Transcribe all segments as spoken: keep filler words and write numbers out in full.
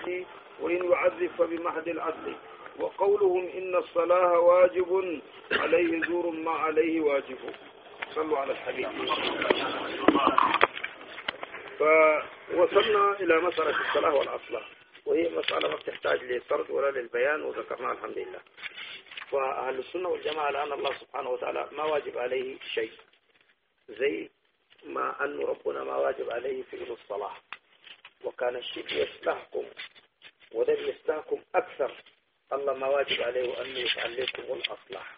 العدل وإن يعذب فبمحض العدل. وقولهم إن الصلاة واجب عليه زور ما عليه واجب. صلوا على الحبيب. فوصلنا إلى مسألة الصلاة والأصلاح، وهي مسألة ما بتحتاج للطرد ولا للبيان، وذكرناها الحمد لله. فأهل السنة والجماعة الآن الله سبحانه وتعالى ما واجب عليه شيء، زي ما أن ربنا ما واجب عليه فعل الصلاة، وكان الشيء يستحكم ولم يستحكم أكثر. الله ما واجب عليه أن يفعل لكم الأصلاح،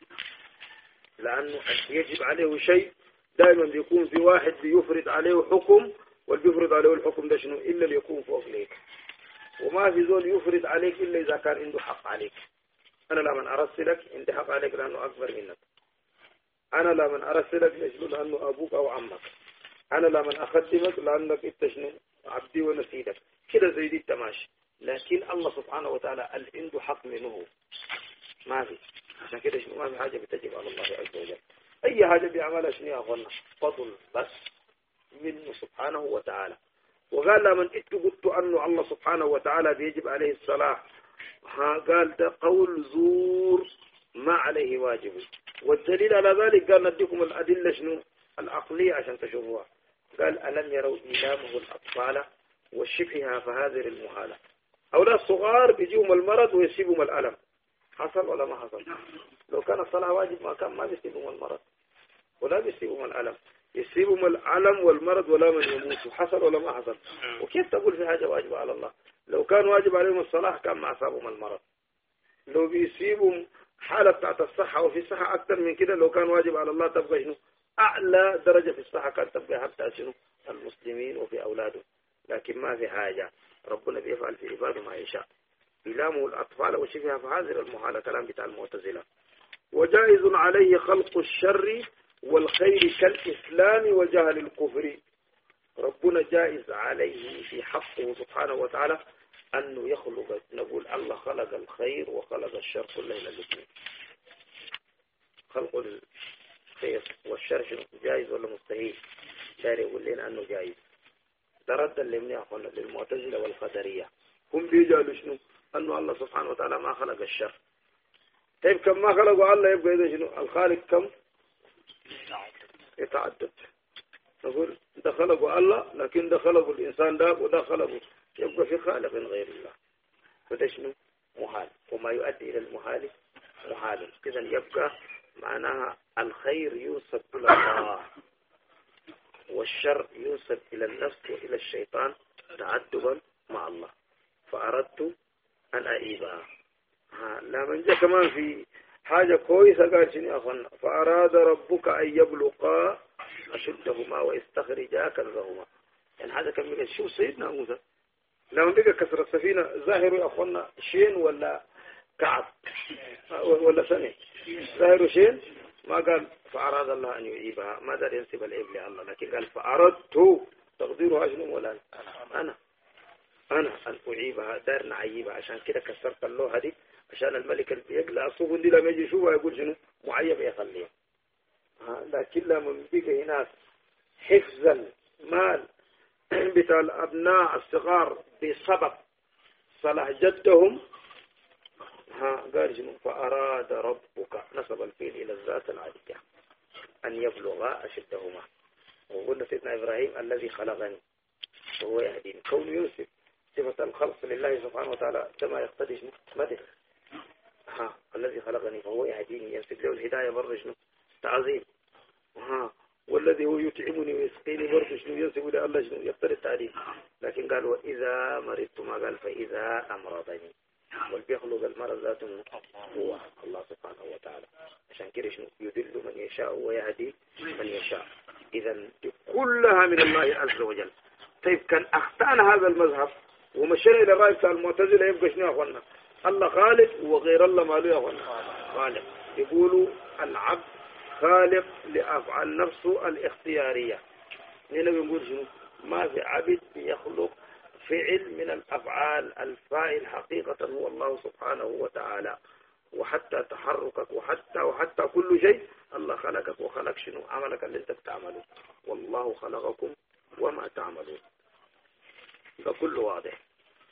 لأنه يجب عليه شيء دائما بيكون في واحد بيفرض عليه حكم، والبيفرض عليه الحكم ده شنو؟ إلا ليكون فوق ليك، وما في زول يفرض عليك إلا إذا كان عنده حق عليك. أنا لمن أرسلك عندي حق عليك لأنه أكبر منك. أنا لمن أرسلك لأجل لأنه أبوك أو عمك. أنا لمن أخدمك لأنك إنت شنو؟ عبدي ونسيدك. كده زي دي التماشي. لكن الله سبحانه وتعالى اللي عنده حق منه ما في. عشان كده شنو؟ ما في حاجة بتجب على الله عز وجل. أي حاجة بيعملها شنو يا أخوانا؟ فضل بس منه سبحانه وتعالى. وقال لمن إنتوا قلتوا أنه الله سبحانه وتعالى بيجب عليه الصلاة، قال ده قول زور ما عليه واجب. والدليل على ذلك قال نديكم الأدلة شنو؟ العقلية عشان تشوفوها. قال ألم يروا إيلامه الأطفال وشبهها فهذه المهالة. أولاد الصغار بيجيهم المرض ويسيبهم الألم. حصل ولا ما حصل؟ لو كان الصلاة واجب ما كان ما بيسيبهم المرض ولا بيسيبهم الألم، يسيبهم الألم والمرض ولا من يموت. حصل ولا ما حصل؟ وكيف تقول في حاجة واجبة على الله؟ لو كان واجب عليهم الصلاة كان ما أصابهم المرض. لو بيسيبهم حالة بتاعت الصحة، وفي صحة أكثر من كده، لو كان واجب على الله تبقى شنو؟ أعلى درجة في الصحة كانت تبقى حتى شنو؟ المسلمين وفي أولادهم. لكن ما في حاجة، ربنا بيفعل في عباده ما يشاء. إلامه الأطفال وشفها فهذه المحالة، كلام بتاع المعتزلة. وجائز عليه خلق الشر والخير كالإسلام وجهل الكفر. ربنا جائز عليه في حقه سبحانه وتعالى أنه يخلق، نقول الله خلق الخير وخلق الشر كله إلى الاثنين. خلق الخير والشر جائز ولا مستحيل؟ شارع يقول لنا أنه جائز. ده ردا للمعتزلة والقدرية. هم بيجعلوا شنو؟ أنه الله سبحانه وتعالى ما خلق الشر. طيب كم ما خلقوا الله يبقى إذا شنو؟ الخالق كم؟ يتعدد. نقول ده خلقوا الله، لكن ده خلقوا الإنسان ده وده خلقوا، يبقى في خالق غير الله. فده شنو؟ محال، وما يؤدي إلى المحال محال. إذا يبقى معناها الخير يوصل إلى الله، والشر يوصل إلى النفس وإلى الشيطان تعدبا مع الله. فأردت أن أعيبها. لا من جاء كمان في حاجة كويسة قال شنو يا أخوانا؟ فأراد ربك أن يبلغا أشدهما ويستخرجا كنزهما. يعني هذا كان شو سيدنا موسى لما بقى كسر السفينة ظاهر يا أخوانا شين ولا كعب ولا سنة؟ ظاهر شين. ما قال فأراد الله أن يعيبها، ما دار ينسب العيب لله، لكن قال فأردت تقديرها أجنم ولا أنا أنا أن أعيبها، دار نعيبها. عشان كده كسرت اللوحة دي عشان الملك اللي يقلع الصوف دي لما يجي يشوفها يقول شنو؟ معيب يخليها. لكن لما بيجي هناك حفظ المال بتاع الأبناء الصغار بسبب صلاح جدهم، ها قال شنو؟ فأراد ربك، نسب الفيل إلى الذات العالية، أن يبلغا أشدهما. وقلنا سيدنا إبراهيم الذي خلقني وهو يهديني. كون يوسف صفة الخلق لله سبحانه وتعالى كما يقتضي شنو؟ مدح. ها الذي خلقني فهو يهديني، ينسب له الهداية برضه شنو؟ تعظيم. ها والذي هو يطعمني ويسقيني برضه شنو؟ ينسب له الله شنو؟ يقتضي التعليم. لكن قال وإذا مرضت، ما قال فإذا أمرضني. والبيخلق المرض ذاته هو الله سبحانه وتعالى. عشان كده شنو؟ يدل من يشاء ويهدي من يشاء. إذا كلها من الله عز وجل. طيب كان أخطأنا هذا المذهب ومشينا إلى الرأي بتاع المعتزلة، يبقى شنو يا أخوانا؟ الله خالق وغير الله ماله يا أخوانا؟ خالق. يقولوا العبد خالق لأفعال نفسه الاختيارية. هنا بنقول شنو؟ ما في عبد يخلق فعل من الأفعال، الفاعل حقيقة هو الله سبحانه وتعالى. وحتى تحركك وحتى وحتى كل شيء الله خلقك وخلق شنو؟ عملك اللي انت بتعمله. والله خلقكم وما تعملون. ده كله واضح.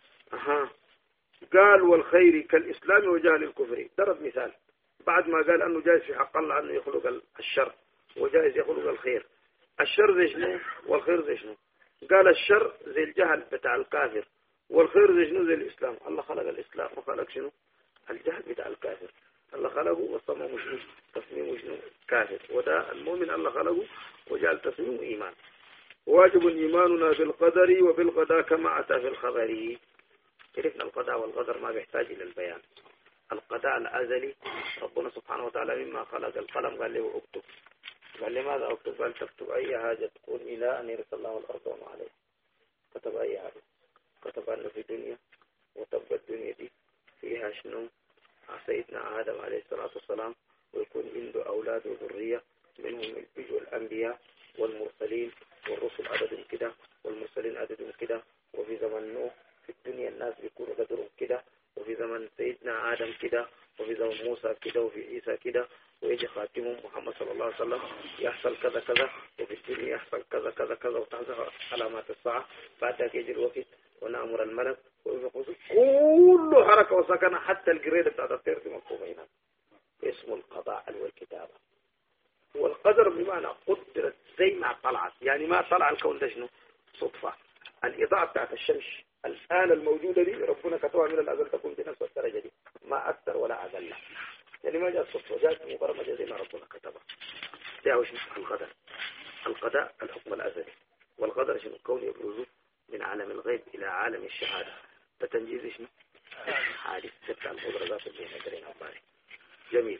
ها قال والخير كالإسلام وجهل الكفر. ضرب مثال بعد ما قال أنه جائز في حق الله أنه يخلق الشر وجائز يخلق الخير. الشر زي شنو والخير زي شنو؟ قال الشر زي الجهل بتاع الكافر والخير زي شنو؟ زي الإسلام. الله خلق الإسلام وخلق شنو؟ الجهل بتاع الكافر. الله خلقه وصممه شنو؟ تصميمه شنو؟ كافر. وده المؤمن الله خلقه وجعل تصميمه إيمان. واجب إيماننا بالقدر وبالقضاء كما أتى في الخبر. عرفنا القضاء والقدر ما بيحتاج إلى البيان. القضاء الأزلي ربنا سبحانه وتعالى مما خلق القلم قال له اكتب. قال لماذا اكتب؟ قال تكتب أي حاجة تكون إلى أن يرث الله الأرض وما عليها. كتب أي حاجة. كتب أنه في الدنيا وتبقى الدنيا دي فيها شنو؟ سيدنا آدم عليه الصلاة والسلام ويكون عنده أولاد وذرية منهم يجوا الأنبياء والمرسلين والرسل عددهم كده والمرسلين عددهم كده. وفي زمن نوح في الدنيا الناس بيكونوا قدرهم كده. وفي زمن سيدنا آدم كده. وفي زمن موسى كده. وفي عيسى كده. ويجي خاتمهم محمد صلى الله عليه وسلم يحصل كذا كذا. وفي الدنيا يحصل كذا كذا كذا وتحصل علامات الساعة. بعدها يجي الوقت ونأمر الملك ويقول كل حركة وسكنة حتى الجريدة بتاعت الطير في مكتوبة هنا. اسمه القضاء والكتابة. والقدر بمعنى قدرت زي ما طلعت. يعني ما طلع الكون ده شنو؟ صدفة. الإضاءة بتاعت الشمس الآن الموجودة دي ربنا كتبها من الأزل تكون بنفس الدرجة دي ما أكثر ولا أقل. يعني ما جاءت صدفة جاءت مبرمجة زي ما ربنا كتبها. ده شنو القدر. القضاء الحكم الأزلي. والقدر شنو؟ كون يبرزه من عالم الغيب إلى عالم الشهادة. تتنجيز شنو؟ حادث تبقى المدرجات اللي نقرين عباري. جميل.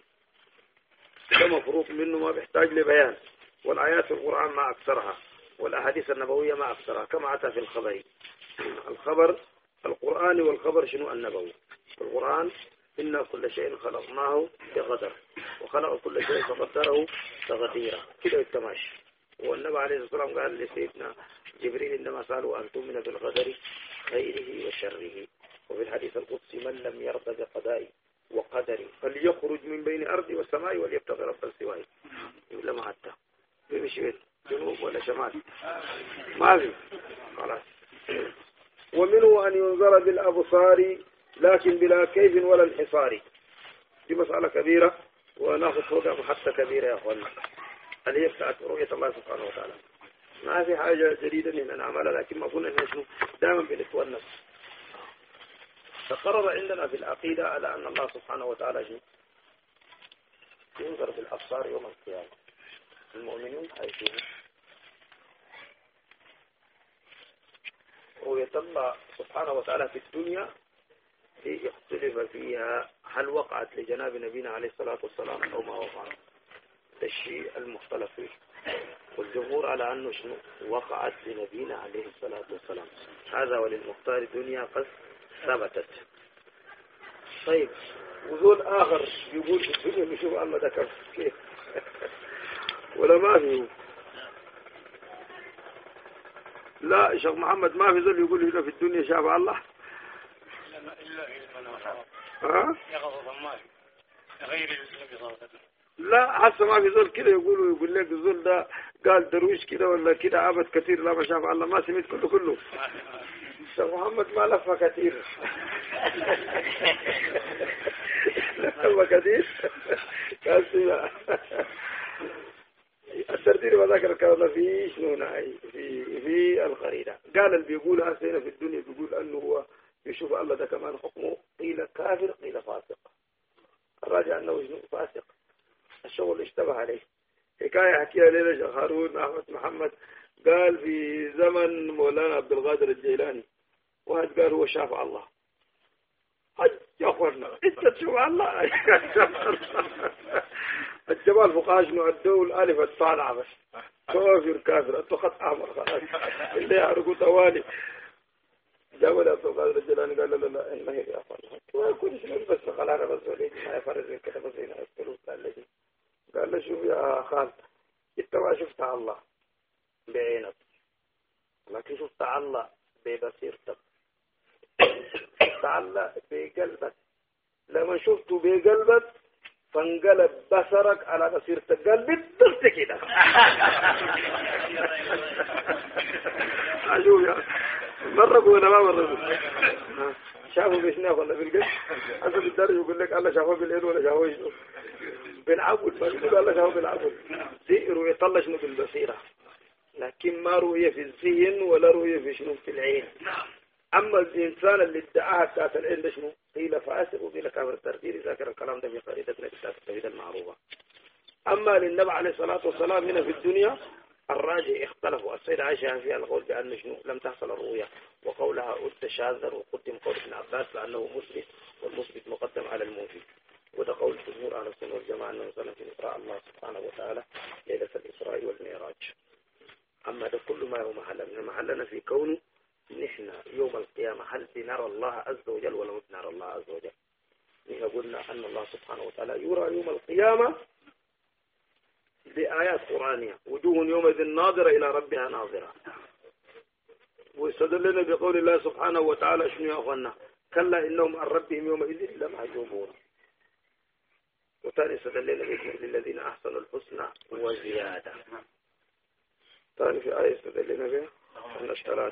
ده مفروض منه ما بيحتاج لبيان. والآيات في القرآن ما أكثرها والأحاديث النبوية ما أكثرها كما أتى في الخبر. الخبر القرآني والخبر شنو؟ النبوي. القرآن إن كل شيء خلقناه بقدر وخلق كل شيء فقدره تقديرا كده التماشي. والنبي عليه الصلاة والسلام قال لسيدنا جبريل إنما سألوا أن تؤمن بالقدر خيره وشره. وفي الحديث القدسي من لم يرضى بقضائي وقدري فليخرج من بين أرضي والسماء وليبتغي ربا سواي. يقول ما حتى بيمشي بيت جنوب ولا شمال ما في خلاص. ومنه أن ينظر بالأبصار لكن بلا كيف ولا انحصار. دي مسألة كبيرة وناخذ فوقها محطة كبيرة يا أخوانا اللي هي بتاعت رؤية الله سبحانه وتعالى. ما في حاجة جديدة إن نعملها لكن ما قلنا إنه شنو دائما بنتونس. تقرر عندنا في العقيدة على أن الله سبحانه وتعالى شنو ينظر بالأبصار يوم القيامة. المؤمنون حيثون رؤية الله سبحانه وتعالى في الدنيا يختلف فيها هل وقعت لجناب نبينا عليه الصلاة والسلام أو ما وقعت. الشيء المختلف فيه والجمهور على أنه شنو وقعت لنبينا عليه الصلاة والسلام. هذا وللمختار الدنيا قد ثبتت. طيب وذول آخر يقول في الدنيا نشوف الله ده كيف ولا ما فيه. لا شيخ محمد ما في ذول يقول هنا في الدنيا شاف الله ها غير النبي صلى الله عليه وسلم. لا حتى ما في ذول كده يقولوا يقول لك الذول ده قال درويش كده ولا كده عبد كثير لا ما شاف الله ما سمعت كله كله. شيخ محمد ما لفه كثير لفه كثير قال سمع الترتيب وذكر الكلام في شنو ناي في في القرينة. قال اللي بيقول هسه في الدنيا بيقول انه هو يشوف الله ده كمان حكمه قيل كافر قيل فاسق. الراجع انه شنو فاسق. الشغل اشتبه عليه. حكاية حكيها لنا شيخ هارون أحمد محمد قال في زمن مولانا عبد القادر الجيلاني واحد قال هو شاف الله. حج يا أخوانا أنت تشوف الله الجبال فوقها شنو الدول ألف الطالعة بس كافر كافر أنتو خط أحمر خلاص اللي يعرقوا توالي. جاول عبد القادر الجيلاني قال لا لا لا إنه يا أخوانا ويكون شنو بس خلانا بس وليدي ما يفرز من كده بس هنا الفلوس الذي قال له شوف يا خالد انت ما شفت الله بعينك لكن شفت الله ببصيرتك شفت الله بقلبك. لما شفته بقلبك فانقلب بصرك على بصيرتك قال بالضبط كده. اشوف يا مرة ولا ما مرة شافوا بيشنا ولا بالقلب حسب الدرج يقول لك الله شافه بالليل ولا شافه شنو بالعبد ما يقول الله شافه بالعبد دي رؤية الله شنو بالبصيرة لكن ما رؤية في الذهن ولا رؤية في شنو في العين أما الإنسان اللي ادعاها بتاعت العين ده شنو قيل فاسق وقيل كافر الترتيب ذاكر الكلام ده في قريدتنا بتاعت التوحيد المعروفة أما للنبي عليه الصلاة والسلام هنا في الدنيا الراجع اختلفوا السيدة عائشة فيها القول بأن شنو لم تحصل الرؤية وقولها قلت شاذر وقدم قول ابن عباس لأنه مثبت والمثبت مقدم على المنفي وده قول جمهور أهل السنة والجماعة أنه صلى في إسراء الله سبحانه وتعالى ليلة الإسراء والمعراج أما ده كل ما هو محلنا محلنا في كونه نحن يوم القيامة هل بنرى الله عز وجل ولا بنرى الله عز وجل نحن قلنا أن الله سبحانه وتعالى يرى يوم القيامة بآيات قرآنية وجوه يومئذ ناظرة إلى ربها ناظرة ويستدلنا بقول الله سبحانه وتعالى شنو يا أخوانا كلا إنهم عن ربهم يومئذ لمحجوبون وثاني استدلنا للذين أحسنوا الحسنى وزيادة ثاني في آية استدلنا بها أن الثلاث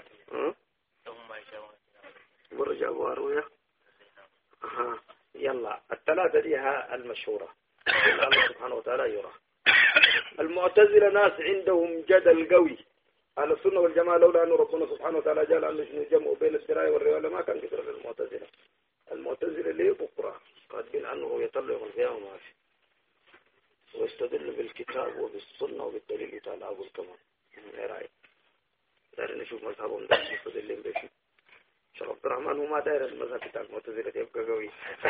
مرجع واروية أها يلا الثلاثة دي ها المشهورة الله سبحانه وتعالى يرى المعتزلة ناس عندهم جدل قوي على السنة والجماعة لولا أن ربنا سبحانه وتعالى جعل أنه شنو جمع بين الدراية والرواية ما كان كثير للمعتزلة المعتزلة ليه بكرة قادين أنه يطلع القيامة ما في ويستدل بالكتاب وبالسنة وبالدليل تعالى أبو الكمال ايه رأيك داير نشوف مذهبهم ده يستدلين بشي شيخ عبد الرحمن هو ما داير المذهب بتاع المعتزلة يبقى قوي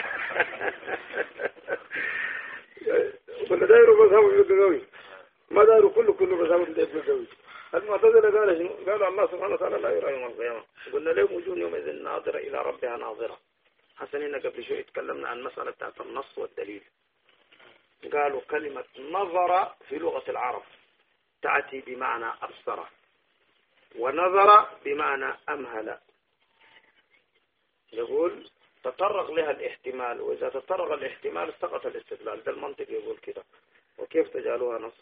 ولا دايروا مذهبهم يبقى قوي ما دايروا كله كله مذهبهم يبقى قوي المعتزلة قال شنو قالوا الله سبحانه وتعالى لا يرى يوم القيامة قلنا لهم وجوه يومئذ ناظرة إلى ربها ناظرة حسنين قبل شوي تكلمنا عن مسألة بتاعت النص والدليل قالوا كلمة نظر في لغة العرب تأتي بمعنى أبصر ونظر بمعنى أمهل يقول تطرق لها الاحتمال وإذا تطرق الاحتمال سقط الاستدلال ده المنطق يقول كده وكيف تجعلوها نص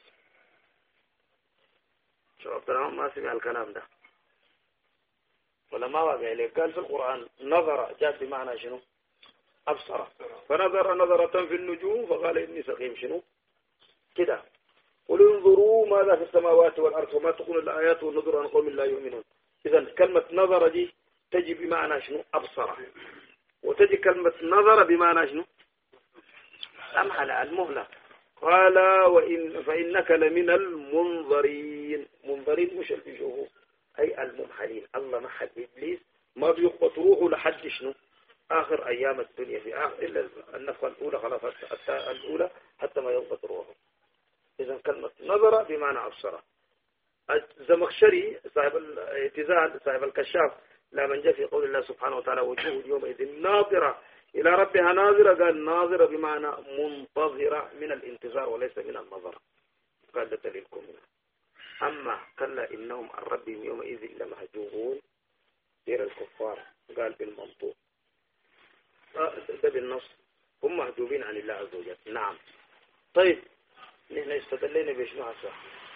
شو عبد الرحمن ما سمع الكلام ده ولا ما واقع إليه قال في القرآن نظر جاءت بمعنى شنو أبصر فنظر نظرة في النجوم فقال إني سقيم شنو كده قل انظروا ماذا في السماوات والأرض وما تكون الآيات والنذر عن قوم لا يؤمنون إذا كلمة نظر دي تجي بمعنى شنو أبصر وتجي كلمة نظر بمعنى شنو أمهل المهلة قال وإن فإنك لمن المنظرين منظرين مش اللي بيشوفوا أي الممحلين الله محل إبليس ما بيقبط روحه لحد شنو آخر أيام الدنيا في آخر إلا النفخة الأولى خلاص حتى الأولى حتى ما يقبط روحه إذا كلمة نظر بمعنى أبصر الزمخشري صاحب الاعتزال صاحب الكشاف لما جاء في قول الله سبحانه وتعالى وجوه يومئذ ناظرة إلى ربها ناظرة قال ناظرة بمعنى منتظرة من الانتظار وليس من النظر قال ده دليلكم منه أما كلا إنهم عن ربهم يومئذ لمحجوبون غير الكفار قال بالمنطوق ده بالنص هم محجوبين عن الله عز وجل نعم طيب نحن استدلينا بشنو هسه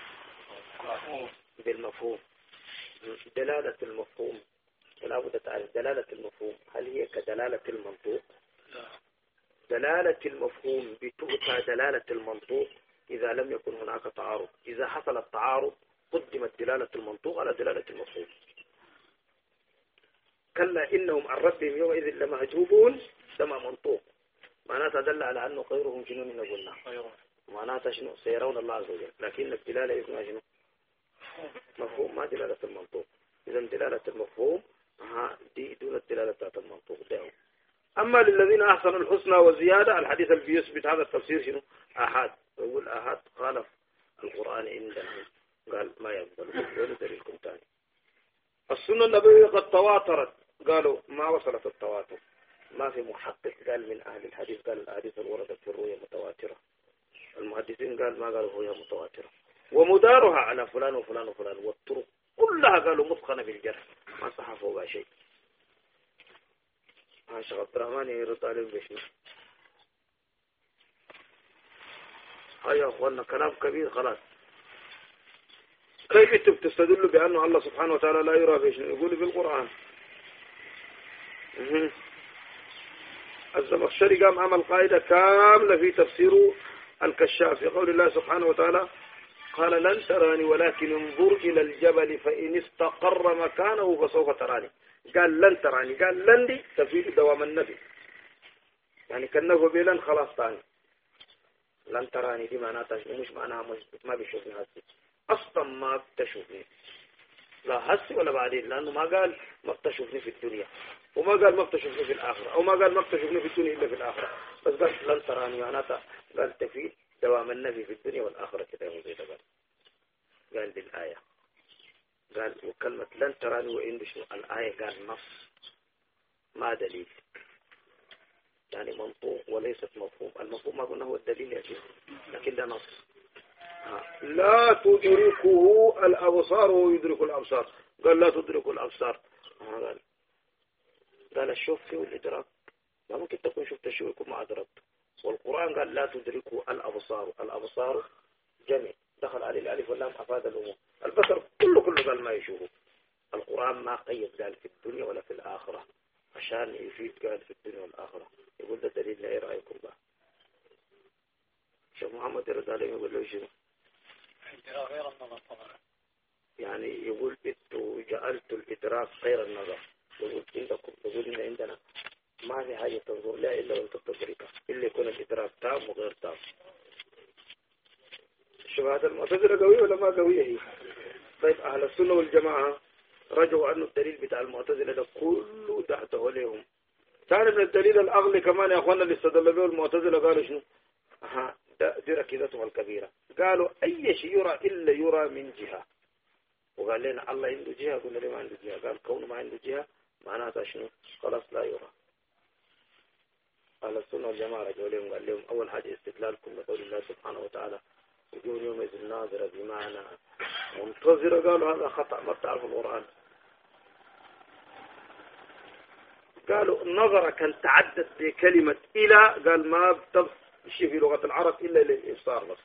بالمفهوم دلالة المفهوم ولا بد تعرف دلالة المفهوم هل هي كدلالة المنطوق دلالة المفهوم بتؤتى دلالة المنطوق إذا لم يكن هناك تعارض إذا حصل التعارض قدمت دلالة المنطوق على دلالة المفهوم كلا إنهم عن ربهم يومئذ لمحجوبون كما منطوق معناتها دل على أنه خيرهم شنو من قلنا معناتها شنو سيرون الله عز وجل لكن الدلالة اسمها شنو مفهوم ما دلالة المنطوق إذا دلالة المفهوم ها دي دون الدلالة بتاعت المنطوق ده أما للذين أحسنوا الحسنى وزيادة الحديث اللي بيثبت هذا التفسير شنو أحد يقول أحد خالف القرآن عندنا قال ما يقبل وين دليلكم ثاني السنة النبوية قد تواترت قالوا ما وصلت التواتر ما في محقق قال من أهل الحديث قال الأحاديث الوردت في الرؤيا متواترة المحدثين قال ما قالوا هي متواترة ومدارها على فلان وفلان وفلان والطرق كلها قالوا متقنة بالجرح ما صحفوا بها شيء ها شيخ عبد الرحمن يرد عليهم بشنو هاي يا أخوانا كلام كبير خلاص كيف انتم تستدلوا بأنه الله سبحانه وتعالى لا يرى بشنو يقول في القرآن الزمخشري قام عمل قاعدة كاملة في تفسير الكشاف في قول الله سبحانه وتعالى قال لن تراني ولكن انظر إلى الجبل فإن استقر مكانه فسوف تراني. قال لن تراني، قال لن دي تفيد دوام النبي، يعني كالنفو بلن خلاص تاني. لن تراني دي معناتها مش معناها ما بيشوفني هسي، أصلا ما بتشوفني لا هسي ولا بعدين، لأنه ما قال ما بتشوفني في الدنيا، وما قال ما بتشوفني في الآخرة، أو ما قال ما بتشوفني في الدنيا إلا في الآخرة، بس قال لن تراني معناتها قال تفيد دوام النبي في الدنيا والآخرة كده يوم زي ده. قال قال بالآية، قال وكلمة لن تراني وإن شنو الآية قال نص ما دليل، يعني منطوق وليست مفهوم. المفهوم ما قلنا هو الدليل يا شيخ، لكن ده نص. لا تدركه الأبصار ويدرك الأبصار، قال لا تدرك الأبصار. قال قال الشوف فيه والإدراك، ما ممكن تكون شفت الشيء ويكون ما أدركت. والقرآن قال لا تدركه الأبصار، الأبصار جميع دخل عليه الألف واللام أفاد الأمور، البصر كله كله قال ما يشوفه. القرآن ما قيد قال في الدنيا ولا في الآخرة، عشان يفيد قال في الدنيا والآخرة. يقول ده دليل لا رأيكم بقى. شيخ محمد يرد عليه يقول له شنو؟ غير النظر طبعا، يعني يقول انتوا جعلتوا الإدراك غير النظر. يقول عندكم، يقول إن عندنا ما في حاجة تنظر لا إلا وانت تدركها، إلا يكون الإدراك تام وغير تام. الشبهات المعتزلة قوية ولا ما قوية هي؟ طيب أهل السنة والجماعة رجعوا عنه الدليل بتاع المعتزلة ده كله تحته عليهم. كان من الدليل الأغلي كمان يا أخوانا اللي استدل به المعتزلة قالوا شنو؟ ها دي ركيزتهم الكبيرة، قالوا أي شيء يرى إلا يرى من جهة. وقال لنا الله عنده جهة، قلنا ليه ما عنده جهة؟ قال كونه ما عنده جهة معناتها شنو؟ خلاص لا يرى. أهل السنة والجماعة رجعوا لهم قال لهم أول حاجة استدلالكم بقول الله سبحانه وتعالى وجوه يومئذ ناظرة بمعنى منتظرة، قالوا هذا خطأ، ما بتعرفوا القرآن. قالوا النظرة كان تعدت بكلمة إلى، قال ما بتمشي في لغة العرب إلا للإبصار بس،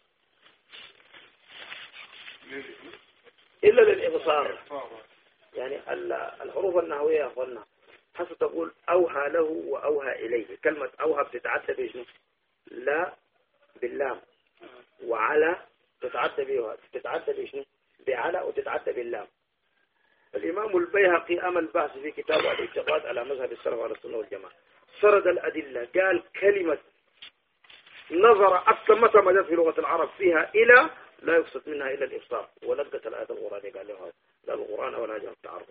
إلا للإبصار. يعني الحروف النحوية يا أخوانا حسب تقول أوهى له وأوهى إليه. كلمة أوهى بتتعدى بشنو؟ لا باللام، وعلى تتعدى بها، تتعدى بشنو؟ بعلى، وتتعدى باللام. الإمام البيهقي أمل بحث في كتابه الاعتقاد على مذهب السلف على السنة والجماعة، سرد الأدلة، قال كلمة نظر أصلا متى ما جاءت في لغة العرب فيها إلى لا يقصد منها إلا الإبصار، ولقت الآية القرآنية قال له هذا، قال القرآن ولا جاء التعرض.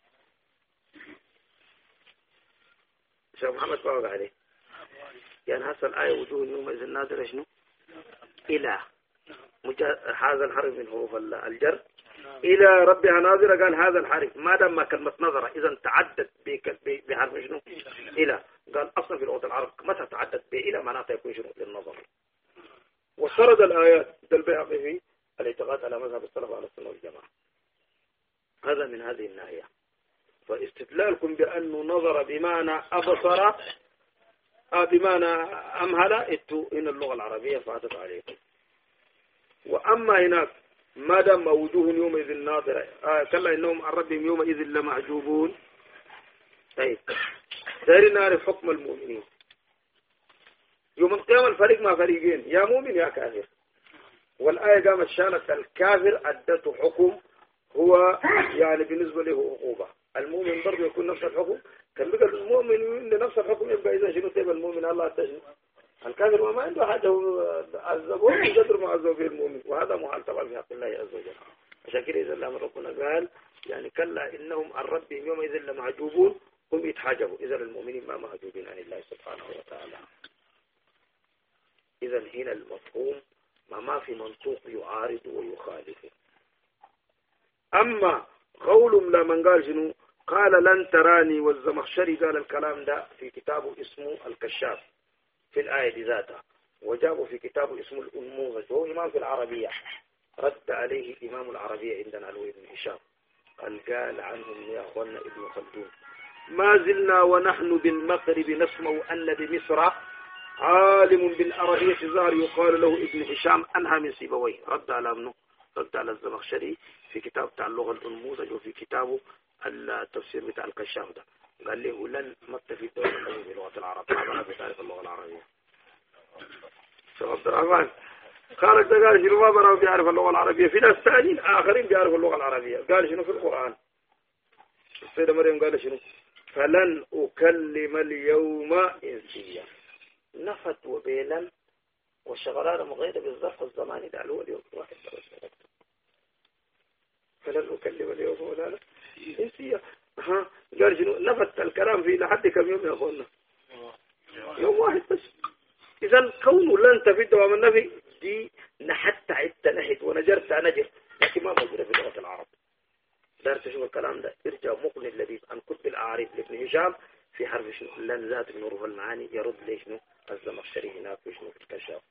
شيخ محمد فاوق عليه، يعني هسه الآية وجوه يومئذ ناظرة شنو؟ إلى هذا الحرف من حروف الجر، إلى ربها ناظرة، قال هذا الحرف ما دام ما كلمة نظرة إذا تعدت بحرف شنو؟ إلى، قال أصلا في لغة العرب متى تعدت بإلى معناتها يكون شنو؟ للنظر. وسرد الآيات البيهقي في الاعتقاد على مذهب السلف على السنة والجماعة. هذا من هذه الناحية. فاستدلالكم بأنه نظر بمعنى أبصر بمعنى أمهل إتو إن اللغة العربية فاتت عليكم. وأما هناك ما دام وجوه يومئذ ناظرة، آه كلا إنهم عن ربهم يومئذ لمحجوبون. طيب دايرين نعرف حكم المؤمنين يوم القيامة. الفريق ما فريقين، يا مؤمن يا كافر. والآية قامت شانت الكافر أدته حكم هو يعني بالنسبة له عقوبة. المؤمن برضه يكون نفس الحكم، كان بقى المؤمن لنفس الحكم يبقى إذا شنو تبقى المؤمن الله تجنب. الكافر ما عنده حاجة عذبه يقدر ما عذبه في المؤمن، وهذا محال طبعا في حق الله عز وجل. عشان كده إذا الله ربنا قال يعني كلا إنهم عن ربهم يومئذ لمحجوبون، هم يتحجبوا. إذا المؤمنين ما محجوبين عن الله سبحانه وتعالى. إذا هنا المفهوم ما ما في منطوق يعارض ويخالف. أما قول لا من قال شنو؟ قال لن تراني، والزمخشري قال الكلام ده في كتابه اسمه الكشاف في الآية ذاتها، وجابه في كتابه اسمه الأنموذج، وهو إمام في العربية، رد عليه إمام العربية عندنا علوي بن هشام، قال قال عنهم يا أخوانا ابن خلدون ما زلنا ونحن بالمغرب نسمع أن بمصر عالم بالعربية ظهر يقال له ابن هشام أنهى من سيبويه. رد على منه؟ رد على الزمخشري في كتاب بتاع اللغة الأنموذج، وفي كتابه التفسير بتاع الكشاف ده. قال لي ولن ما تفيد النبي بلغة العرب ما بتعرف اللغة العربية. شو عبد الرحمن خالد ده قال شنو ما برا بيعرف اللغة العربية، في ناس ثانيين آخرين بيعرفوا اللغة العربية. قال شنو في القرآن السيدة مريم قال شنو فلن أكلم اليوم إنسيا، نفت وبيلا والشغلانة مغيرة بالظرف الزماني ده هو اليوم واحد بس. فلن أكلم اليوم ولا لا إنسيا. ها قال شنو نفت الكلام في لحد كم يوم يا أخوانا؟ يوم واحد بس. إذا كونه لن تفيد دوام النفي دي نحت عدت نحت ونجرت نجر، لكن ما موجودة في لغة العرب. دارت شوف الكلام ده ارجع مقنع اللذيذ عن كتب الأعاريف لابن هشام في حرف شنو لن ذات من حروف المعاني يرد ليش شنو الزمخشري هناك في شنو في الكشاف.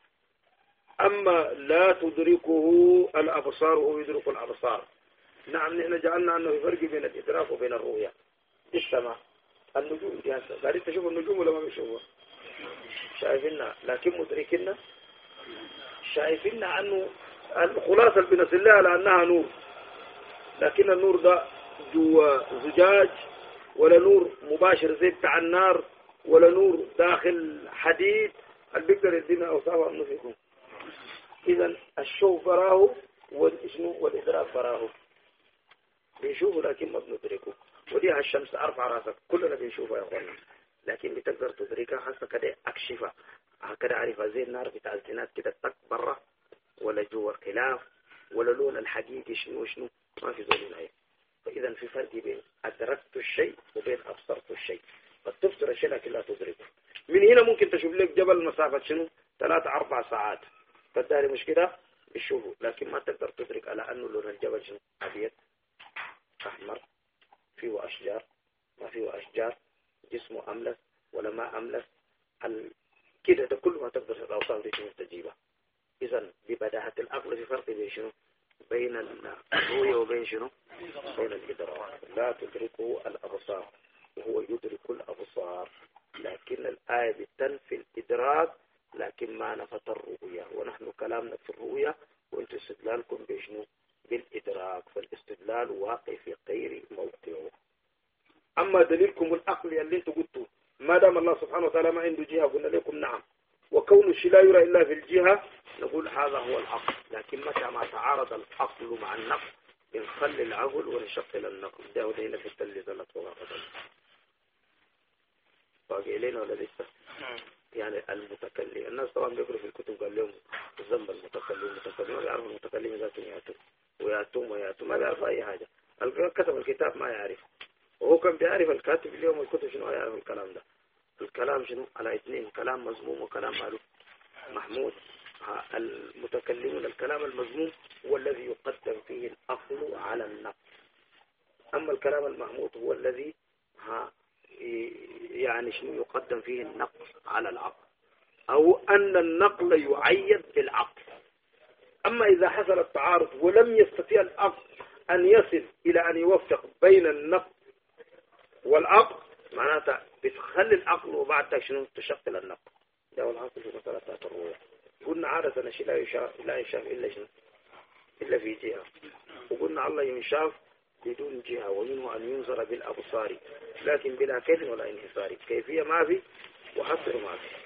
أما لا تدركه الأبصار وهو يدرك الأبصار، نعم نحن جعلنا أنه فرق بين الإدراك وبين الرؤية. السماء النجوم دي هسه قاعدين تشوف النجوم ولا ما بيشوفوها؟ شايفينها لكن مدركينها؟ شايفينها أنه الخلاصة اللي بنسلها على أنها نور، لكن النور ده جوا زجاج ولا نور مباشر زي بتاع النار ولا نور داخل حديد اللي بيقدر يدينا أوصافها أنه فيكم. إذا الشوف براه والإشنو والإدراك براه بيشوفوا لكن ما بندركه. ودي الشمس أرفع راسك كلنا بنشوفها يا أخوانا، لكن بتقدر تدركها حتى كده أكشفها هكذا عارفها زي النار بتاع الزنات كده تك برا ولا جوا الخلاف ولا لون الحقيقي شنو شنو ما في زول العين. فإذا في فرق بين أدركت الشيء وبين أبصرت الشيء. قد تبصر الشيء لكن لا تدركه. من هنا ممكن تشوف لك جبل مسافة شنو ثلاثة أربع ساعات فالداري مش كده بتشوفه، لكن ما تقدر تدرك على أنه لون الجبل شنو أبيض أحمر فيه أشجار ما فيه أشجار جسمه أملس ولا ما أملس كده ده كل ما تقدر الأوصاف دي شنو تجيبها. إذا ببداهة العقل في فرق بين شنو بين الرؤية وبين شنو بين الإدراك. لا تدركه الأبصار وهو يدرك الأبصار، لكن الآية بتنفي الإدراك لكن ما نفت الرؤية، ونحن كلامنا في الرؤية وانتم استدلالكم بشنو بالإدراك، فالاستدلال واقع في غير موقعه. أما دليلكم العقلي اللي انتم قلتوا ما دام الله سبحانه وتعالى ما عنده جهة قلنا لكم نعم، وكون الشيء لا يرى إلا في الجهة نقول هذا هو العقل. لكن متى ما تعارض العقل مع النقل بنخلي العقل ونشغل النقل. ده هنا في التل زلت وغاقة باقي إلينا ولا لسه؟ يعني المتكلم الناس طبعا بيقروا في الكتب قال لهم ذنب المتكلم المتكلم ما بيعرف المتكلم ذاته ياتون وياتون وياتون ما بيعرف أي حاجة. كتب الكتاب ما يعرف، وهو كان بيعرف الكاتب اليوم الكتب شنو يعرف الكلام ده. الكلام شنو على اثنين، كلام مذموم وكلام معلوم محمود. المتكلمون الكلام المذموم هو الذي يقدم فيه الأصل على النقل، أما الكلام المحمود هو الذي ها يعني شنو يقدم فيه النقل على العقل، أو أن النقل يعيد بالعقل. أما إذا حصل التعارض ولم يستطيع العقل أن يصل إلى أن يوفق بين النقل والعقل معناتها بتخلي العقل وبعد شنو تشكل النقل. ده هو العقل في مسألة الرؤية. قلنا عادة الشيء لا يشاف لا يشاف إلا شنو إلا في جهة، وقلنا الله ينشاف بدون جهة، ومنه أن ينظر بالأبصار لكن بلا كيف ولا انحصار. كيفية ما في وحصر ما في.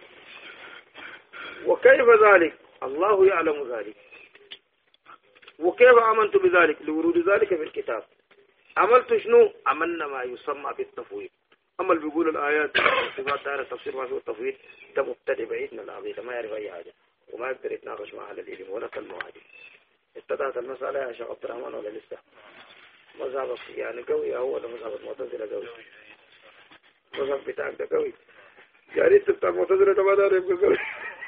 وكيف ذلك؟ الله يعلم ذلك. وكيف آمنت بذلك؟ لورود ذلك في الكتاب. عملت شنو؟ عملنا ما يسمى بالتفويض. أما اللي بيقول الآيات صفات دائرة تفسير ما فيه التفويض ده مبتدئ بعيد من العقيدة ما يعرف أي حاجة وما يقدر يتناقش مع أهل العلم ولا كلمة واحدة. ابتدأت المسألة يا شيخ عبد الرحمن ولا لسه؟ مذهبك يعني قوي هو ولا مذهب المعتزلة قوي؟ مذهب بتاعك ده قوي يا ريت بتاع المعتزلة ده ما داري يبقى قوي.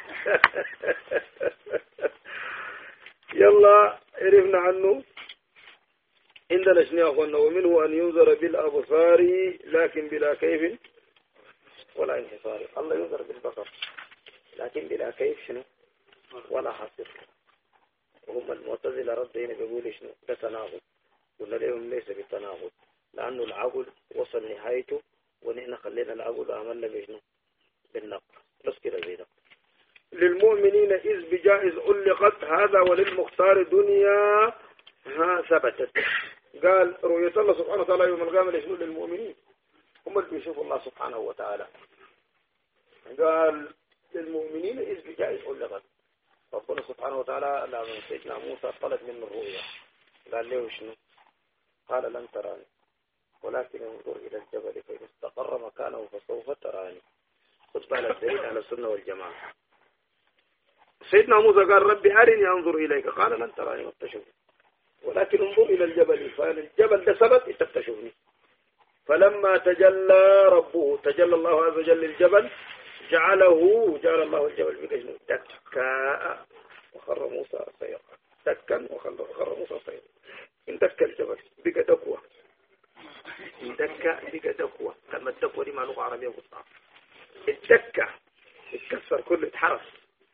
يلا عرفنا عنه. عندنا شنو يا أخوانا؟ ومنه أن ينظر بالأبصار لكن بلا كيف ولا انحصار. الله ينظر بالبصر لكن بلا كيف شنو ولا حصر. وهم المعتزلة ردين بيقول شنو ده تناقض. قلنا لهم ليس بالتناقض، لأنه العقل وصل نهايته ونحن خلينا العقل وعملنا بشنو بالنقل بس كده زي ده. للمؤمنين إذ بجائز علقت هذا وللمختار دنيا ها ثبتت. قال رؤية الله سبحانه وتعالى يوم القيامة شنو للمؤمنين؟ هم اللي بيشوفوا الله سبحانه وتعالى. قال للمؤمنين إذ بجائز أولغت. ربنا سبحانه وتعالى لما سيدنا موسى طلب منه الرؤيا قال له شنو؟ قال لن تراني ولكن انظر إلى الجبل فإن استقر مكانه فسوف تراني. خذ بالك الدليل على السنة والجماعة. سيدنا موسى قال ربي أرني أنظر إليك قال لن تراني ما تشوفني ولكن انظر إلى الجبل فالجبل ده ثبت انت بتشوفني. فلما تجلى ربه تجلى الله عز وجل للجبل جعله جعل الله الجبل بكجنه دكا وخر موسى صيقا دكا وخر موسى صيقا. إن دكا الجبل بقى دكوة إن دكا بقى دكوة. لما الدكوة دي مع لغة عربية وقصة الدكة اتكسر كله اتحرس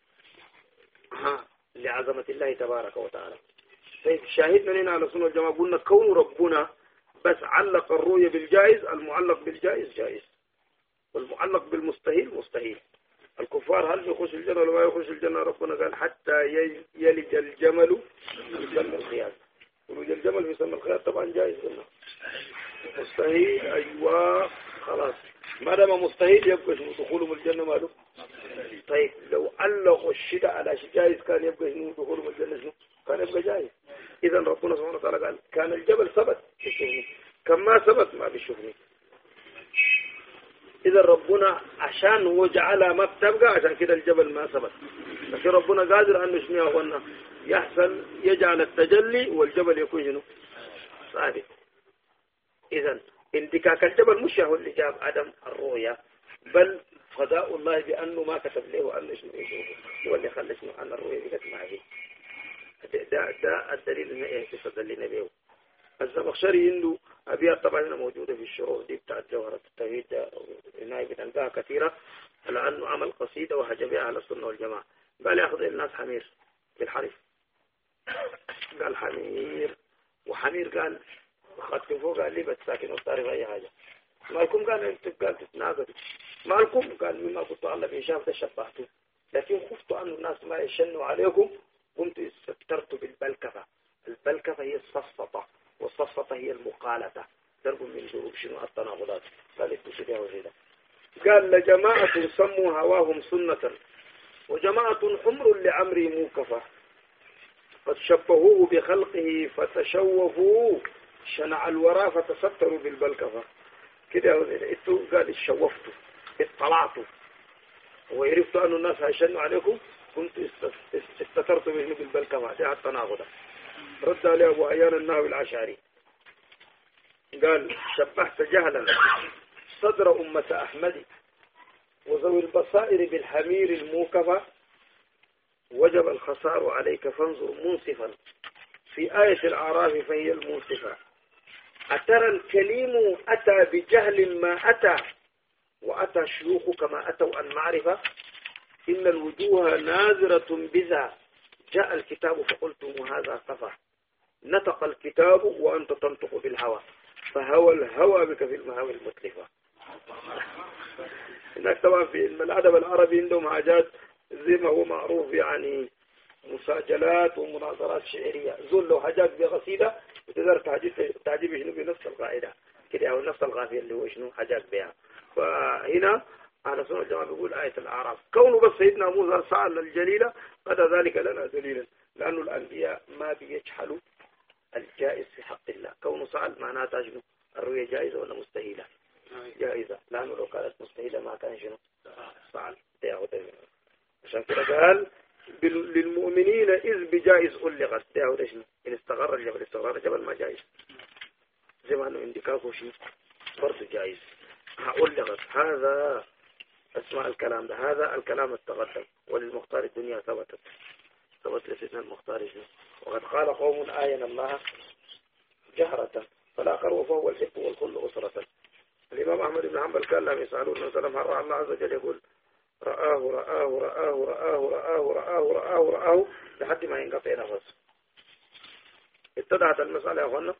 ها لعظمة الله تبارك وتعالى. طيب شاهدنا هنا على سنة الجماعة قلنا كون ربنا بس علق الرؤية بالجائز. المعلق بالجائز جائز والمعلق بالمستحيل مستحيل. الكفار هل يخش الجنة ولا ما يخش الجنة؟ ربنا قال حتى يلج الجمل في سم الخياط. ولج الجمل في سم الخياط طبعا جائز قلنا. مستحيل أيوة خلاص ما دام مستحيل يبقى شنو دخولهم الجنة ماله. طيب لو علقوا الشتاء على شيء جائز كان يبقى شنو دخولهم الجنة شنو كان يبقى جائز. إذا ربنا سبحانه وتعالى قال كان الجبل ثبت بيشوفني كم ما ثبت ما بيشوفني. إذا ربنا عشان هو جعلها ما بتبقى عشان كده الجبل ما ثبت. لكن ربنا قادر أنه شنو يا يحصل يجعل التجلي والجبل يكون شنو ثابت. إذا اندكاك الجبل مش هو اللي جاب عدم الرؤية بل فداء الله بأنه ما كتب له أنه شنو يشوفه هو اللي خلى شنو أن الرؤية بقت معه. ده ده الدليل إنه إيه تستدل نبيه. الزمخشري عنده أبيات طبعا هنا موجودة في الشروح دي بتاعت جوهرة التوحيد هنا بنلقاها كثيرة على أنه عمل قصيدة وهجبها على السنة والجماعة. قال يأخذ الناس حمير بالحرف قال حمير وحمير قال خدت فوق قال لي بتساكن وتعرف أي حاجة مالكم قال أنت قال تتناقض مالكم قال مما كنت الله بإشافة تشبهتوا لكن خفت أن الناس ما يشنوا عليكم كنت استكترت بالبلكفة. البلكفة هي الصفصطة والصفصطة هي المقالة درب من ضروب شنو التناقضات. قال اتشبه وجدا. قال لجماعة سموا هواهم سنة وجماعة حمر لعمري موكفة قد شبهوه بخلقه فتشوفوا شنع الورى فتستروا بالبلكفة. كده اتو قال اتشوفتوا اطلعتوا وعرفت أن الناس هيشنوا عليكم كنت استترت به بالبلكفة. ده التناقض. رد عليه أبو عيان النهوي العشاري قال شبهت جهلا صدر أمة أحمد وذوي البصائر بالحمير الموكفة وجب الخسار عليك فانظر منصفا في آية الأعراف فهي المنصفة. أترى الكليم أتى بجهل ما أتى وأتى شيوخ كما أتوا عن معرفة إن الوجوه ناظرة بذا جاء الكتاب فقلتم هذا صفا نطق الكتاب وأنت تنطق بالهوى فهوى الهوى بك في المهاوي المتلفة. هناك طبعا في الأدب العربي عندهم حاجات زي ما هو معروف يعني مساجلات ومناظرات شعرية زول لو حاجات بقصيدة وتقدر تعجب شنو بنفس القاعدة كده أو نفس القافية اللي هو شنو حاجات بها. فهنا على سنة الجماعة بيقول آية الأعراف كونه بس سيدنا موسى سأل الجليلة قد ذلك لنا دليلا لأنه الأنبياء ما بيجحلوا الجائز في حق الله. كونه سأل معناه تجنو الرؤية جائزة ولا مستحيلة؟ جائزة لأنه لو كانت مستحيلة ما كان شنو سأل عشان كده قال للمؤمنين إذ بجائز ألغت ده شنو إن استغر الجبل استغرار الجبل ما جائز زي ما أنه اندكاكه شنو برضه جائز ألغت. هذا اسمع الكلام ده هذا الكلام التقدم وللمختار الدنيا ثبتت ثبت لسيدنا المختار شنو وقد قال قوم آينا الله جهرة فالآخر وفهو الحب والكل أسرة. الإمام أحمد بن حنبل كان لهم يسألون وسلم هل رأى الله عز وجل يقول رآه رآه رآه رآه رآه رآه رآه رآه لحد ما ينقطع نفسه. اتضحت المسألة يا أخوانا.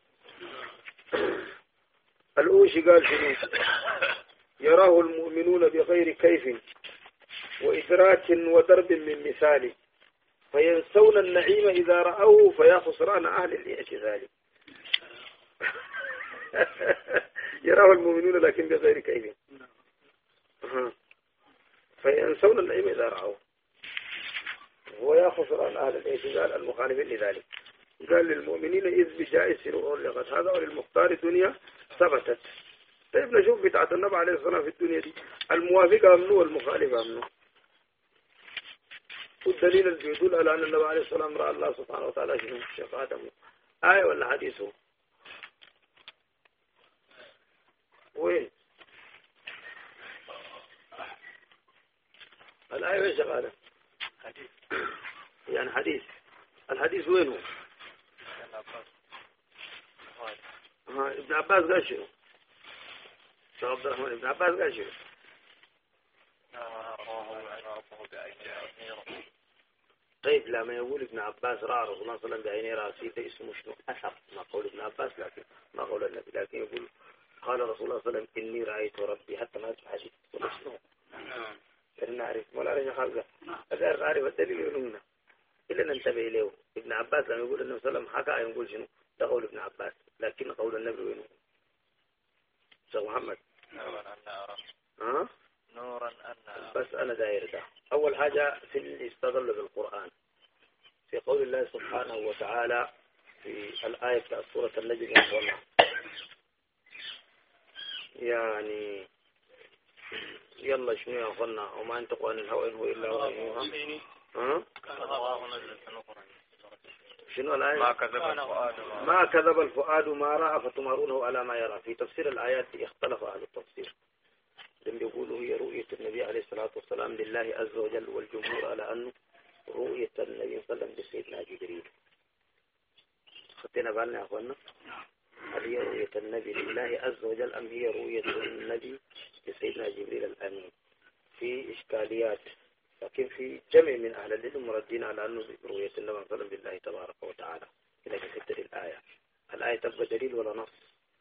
الأوشي قال شنو يراه المؤمنون بغير كيف وإدراك ودرب من مثال فينسون النعيم إذا رأوه فيا خسران أهل الاعتزال. يراه المؤمنون لكن بغير كيف. أه. فينسون النعيم إذا رأوه. ويا خسران أهل الاعتزال المخالفين لذلك. قال للمؤمنين إذ بجائز أغلقت هذا وللمختار الدنيا ثبتت. طيب نشوف بتاعة النبي عليه الصلاة والسلام في الدنيا دي الموافقة منه والمخالفة منه. والدليل اللي يدل على أن النبي عليه الصلاة والسلام رأى الله سبحانه وتعالى شنو الشيخ آدم آية ولا حديثه؟ وين؟ الآية وين شغالة؟ حديث يعني حديث الحديث وين هو؟ ها ابن عباس قال شنو؟ شيخ عبد الرحمن ابن عباس قال شنو؟ طيب لما يقول ابن عباس رأى رسول الله صلى الله عليه وسلم بعيني رأسي ده اسمه شنو؟ أثر ما قول ابن عباس لكن ما قول النبي لكن يقول قال رسول الله صلى الله عليه وسلم إني رأيت ربي حتى ما أسمع حديث ولا شنو؟ لأن نعرف ولا رجع خالص هذا عارف الدليل يقولونه إلا ننتبه له. ابن عباس لما يقول النبي صلى الله عليه وسلم حكى يقول شنو؟ ده قول ابن عباس لكن قول النبي وينه؟ شيخ محمد نورا أن أرى ها؟ نورا أن بس أنا داير ده أول حاجة في اللي استدل بالقرآن في قول الله سبحانه وتعالى في الآية في سورة النجم يعني يلا شنو يا أخوانا وما أنتقوا عن الهوى إن هو إلا وحي يوحى ها؟ شنو الآية؟ ما كذب الفؤاد ما كذب الفؤاد ما رأى فتمارونه على ما يرى. في تفسير الآيات اختلف أهل التفسير لم يقولوا هي رؤية النبي عليه الصلاة والسلام لله عز وجل والجمهور على أنه رؤية النبي صلى الله عليه وسلم لسيدنا جبريل. خدنا بالنا يا أخوانا هل هي رؤية النبي لله عز وجل أم هي رؤية النبي لسيدنا جبريل الأمين؟ في إشكاليات لكن في جمع من أهل العلم مردين على أنه رؤية النبي صلى الله عليه وسلم بالله تبارك وتعالى. إذا كتبت الآية الآية تبقى دليل ولا نص؟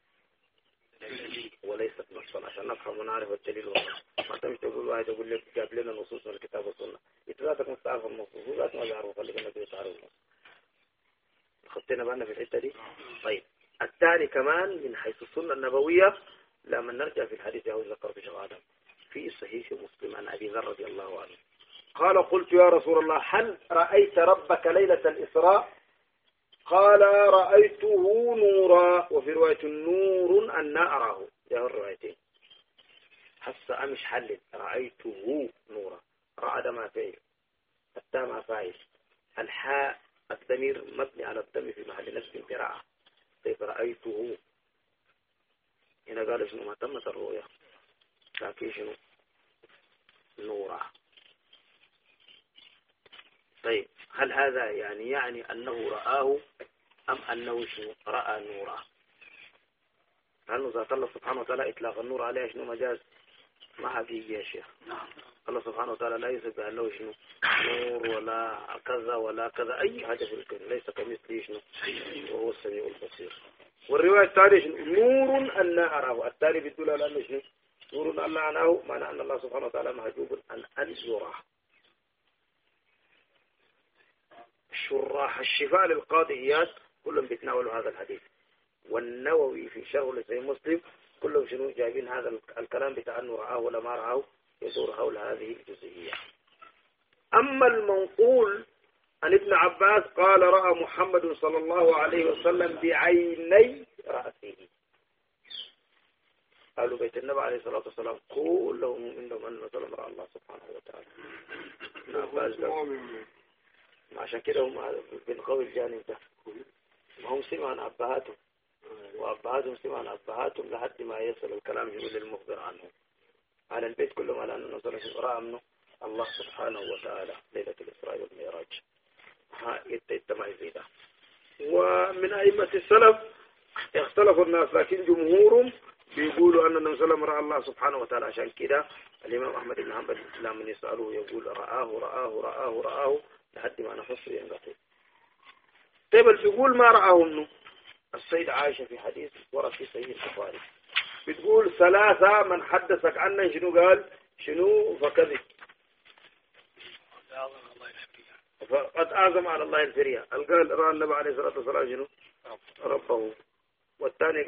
وليست نصا عشان نفهم ونعرف الدليل والنص. ما تمشي تقول واحد يقول لك جاب لنا نصوص من الكتاب والسنة إتذاتك مستعرف النصوص وذات ما بيعرفوا خليك أنك تعرف النص. خدتنا بالنا في الحتة دي. طيب الثاني كمان من حيث السنة النبوية لما نرجع في الحديث أو ذكر في شيخ آدم في صحيح مسلم عن أبي ذر رضي الله عنه قال قلت يا رسول الله هل رأيت ربك ليلة الإسراء؟ قال رأيته نورا وفي رواية نور أن أراه. ده الروايتين حس أمش حلت رأيته نورا رعد ما فعل التاء ما فاعل الحاء الضمير مبني على الضم في محل نسب قراءة. كيف رأيته هنا قال شنو ما تمت الرؤيا لكن شنو نورا. طيب هل هذا يعني يعني أنه رآه أم أنه شنو رأى نورا؟ لأنه ذات الله سبحانه وتعالى إطلاق النور عليه شنو مجاز ما حقيقي يا شيخ. الله سبحانه وتعالى لا يثبت أنه شنو نور ولا كذا ولا كذا أي حاجة في الكون ليس كمثله شنو وهو السميع البصير. والرواية الثانية شنو نور أن أراه التالي بيدل على أنه شنو نور أن أراه معنى أن الله سبحانه وتعالى محجوب عن أن يراه. شراح الشفاء للقاضيات كلهم بيتناولوا هذا الحديث والنووي في شرح لصحيح مسلم كلهم شنو جايبين هذا الكلام بتاع أنه رآه ولا ما رآه يدور حول هذه الجزئية. أما المنقول عن ابن عباس قال رأى محمد صلى الله عليه وسلم بعيني رأسه. قالوا بيت النبي عليه الصلاة والسلام كلهم عندهم أن وسلم رأى الله سبحانه وتعالى. ابن عباس عشان كده هم بالقوي الجانب ده هم سمعوا عن أبهاتهم وأبهاتهم سمعوا عن أبهاتهم لحد ما يصل الكلام يقول للمخبر عنهم على البيت كلهم على أنه نصر رأى منه الله سبحانه وتعالى ليلة الإسراء والمعراج. ها يتمع زيدا. ومن أئمة السلف اختلفوا الناس لكن جمهورهم بيقولوا أن النبي صلى الله عليه وسلم رأى الله سبحانه وتعالى. عشان كده الإمام أحمد بن حنبل لما يسألوه يقول رآه رآه رآه رآه لحد ما نحصر ينقطع. طيب بيقول ما رآه منه السيد عائشة في حديث ورد في صحيح البخاري بتقول ثلاثة من حدثك عنه شنو قال شنو فكذب فقد أعظم على الله الفرية. قال رأى النبي عليه الصلاة والسلام شنو ربه والثاني